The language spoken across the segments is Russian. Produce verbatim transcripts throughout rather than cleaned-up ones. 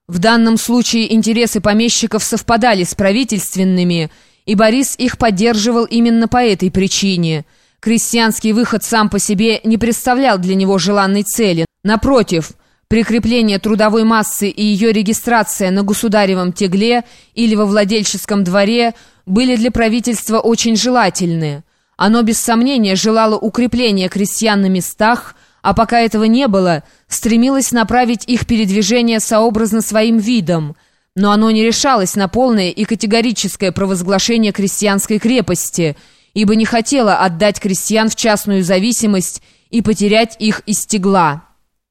В данном случае интересы помещиков совпадали с правительственными, и Борис их поддерживал именно по этой причине. Крестьянский выход сам по себе не представлял для него желанной цели. Напротив, прикрепление трудовой массы и ее регистрация на государевом тегле или во владельческом дворе были для правительства очень желательны. Оно без сомнения желало укрепления крестьян на местах, а пока этого не было, стремилось направить их передвижение сообразно своим видам, но оно не решалось на полное и категорическое провозглашение крестьянской крепости, ибо не хотело отдать крестьян в частную зависимость и потерять их из тегла.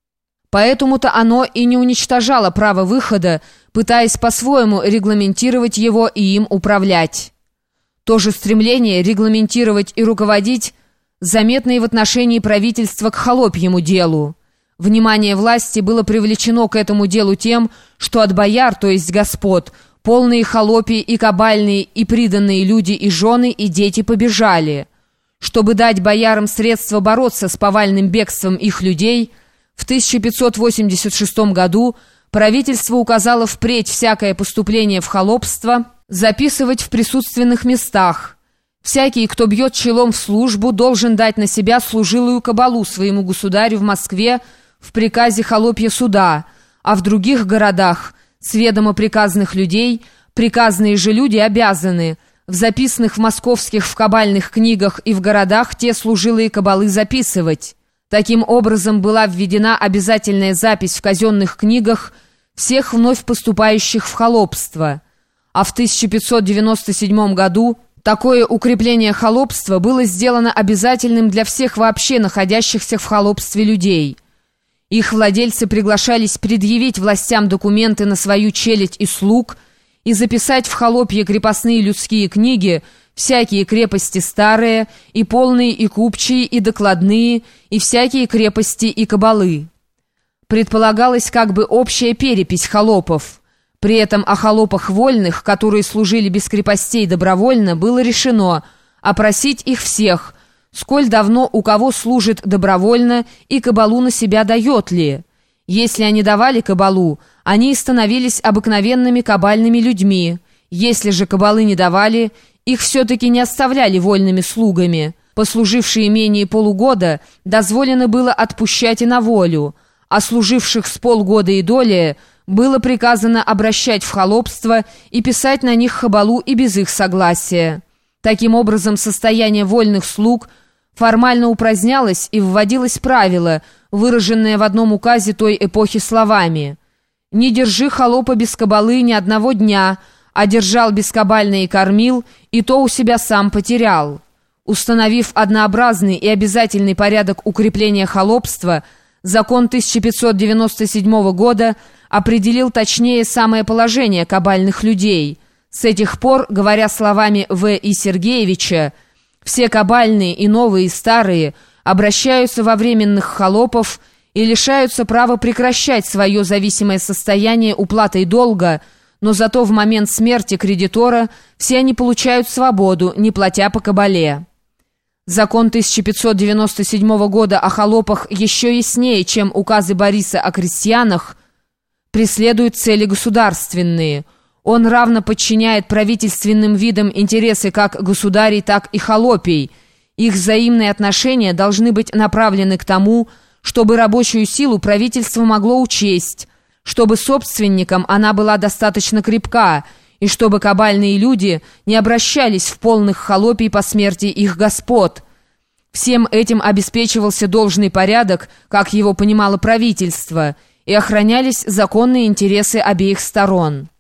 Поэтому-то оно и не уничтожало право выхода, пытаясь по-своему регламентировать его и им управлять. То же стремление регламентировать и руководить заметно и в отношении правительства к холопьему делу. Внимание власти было привлечено к этому делу тем, что от бояр, то есть господ, полные холопи и кабальные и приданные люди и жены и дети побежали. Чтобы дать боярам средства бороться с повальным бегством их людей, в тысяча пятьсот восемьдесят шестом году правительство указало впредь всякое поступление в холопство записывать в присутственных местах. Всякий, кто бьет челом в службу, должен дать на себя служилую кабалу своему государю в Москве в приказе холопья суда, а в других городах, с ведома приказных людей, приказные же люди обязаны в записанных в московских в кабальных книгах и в городах те служилые кабалы записывать. Таким образом была введена обязательная запись в казенных книгах всех вновь поступающих в холопство. А в тысяча пятьсот девяносто седьмом году такое укрепление холопства было сделано обязательным для всех вообще находящихся в холопстве людей. Их владельцы приглашались предъявить властям документы на свою челядь и слуг и записать в холопье крепостные людские книги всякие крепости старые, и полные, и купчие, и докладные, и всякие крепости и кабалы. Предполагалась как бы общая перепись холопов. При этом о холопах вольных, которые служили без крепостей добровольно, было решено опросить их всех, сколь давно у кого служит добровольно и кабалу на себя дает ли. Если они давали кабалу, они становились обыкновенными кабальными людьми. Если же кабалы не давали, их все-таки не оставляли вольными слугами. Послужившие менее полугода дозволено было отпущать и на волю, а служивших с полгода и долее было приказано обращать в холопство и писать на них хабалу и без их согласия. Таким образом, состояние вольных слуг формально упразднялось и вводилось правило, выраженное в одном указе той эпохи словами: «Не держи холопа без кабалы ни одного дня, а держал бескабально и кормил, и то у себя сам потерял». Установив однообразный и обязательный порядок укрепления холопства, закон тысяча пятьсот девяносто седьмого года определил точнее самое положение кабальных людей. С этих пор, говоря словами В. И. Сергеевича, все кабальные и новые и старые обращаются во временных холопов и лишаются права прекращать свое зависимое состояние уплатой долга, но зато в момент смерти кредитора все они получают свободу, не платя по кабале. Закон тысяча пятьсот девяносто седьмого года о холопах еще яснее, чем указы Бориса о крестьянах, преследует цели государственные. Он равно подчиняет правительственным видам интересы как государей, так и холопий. Их взаимные отношения должны быть направлены к тому, чтобы рабочую силу правительство могло учесть, чтобы собственникам она была достаточно крепка, и чтобы кабальные люди не обращались в полных холопий по смерти их господ. Всем этим обеспечивался должный порядок, как его понимало правительство, и охранялись законные интересы обеих сторон.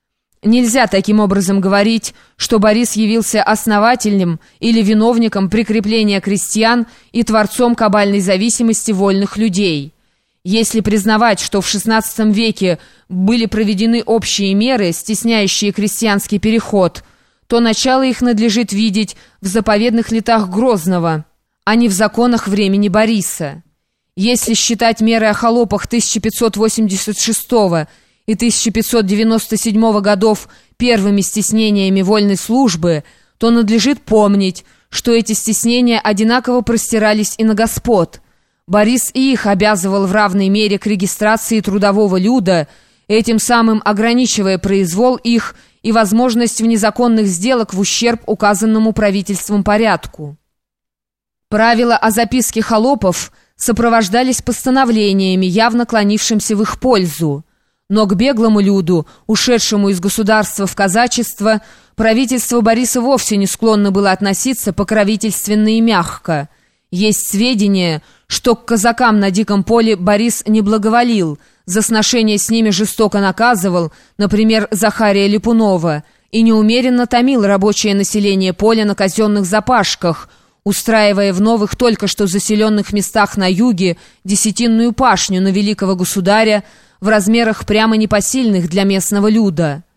Нельзя таким образом говорить, что Борис явился основателем или виновником прикрепления крестьян и творцом кабальной зависимости вольных людей. Если признавать, что в шестнадцатом веке были проведены общие меры, стесняющие крестьянский переход, то начало их надлежит видеть в заповедных летах Грозного, а не в законах времени Бориса. Если считать меры о холопах тысяча пятьсот восемьдесят шестого и тысяча пятьсот девяносто седьмого годов первыми стеснениями вольной службы, то надлежит помнить, что эти стеснения одинаково простирались и на господ. Борис и их обязывал в равной мере к регистрации трудового люда, этим самым ограничивая произвол их и возможность незаконных сделок в ущерб указанному правительством порядку. Правила о записке холопов сопровождались постановлениями, явно клонившимся в их пользу. Но к беглому люду, ушедшему из государства в казачество, правительство Бориса вовсе не склонно было относиться покровительственно и мягко. Есть сведения, что к казакам на диком поле Борис не благоволил, за сношение с ними жестоко наказывал, например, Захария Липунова, и неумеренно томил рабочее население поля на казенных запашках, устраивая в новых только что заселенных местах на юге десятинную пашню на великого государя в размерах прямо непосильных для местного люда.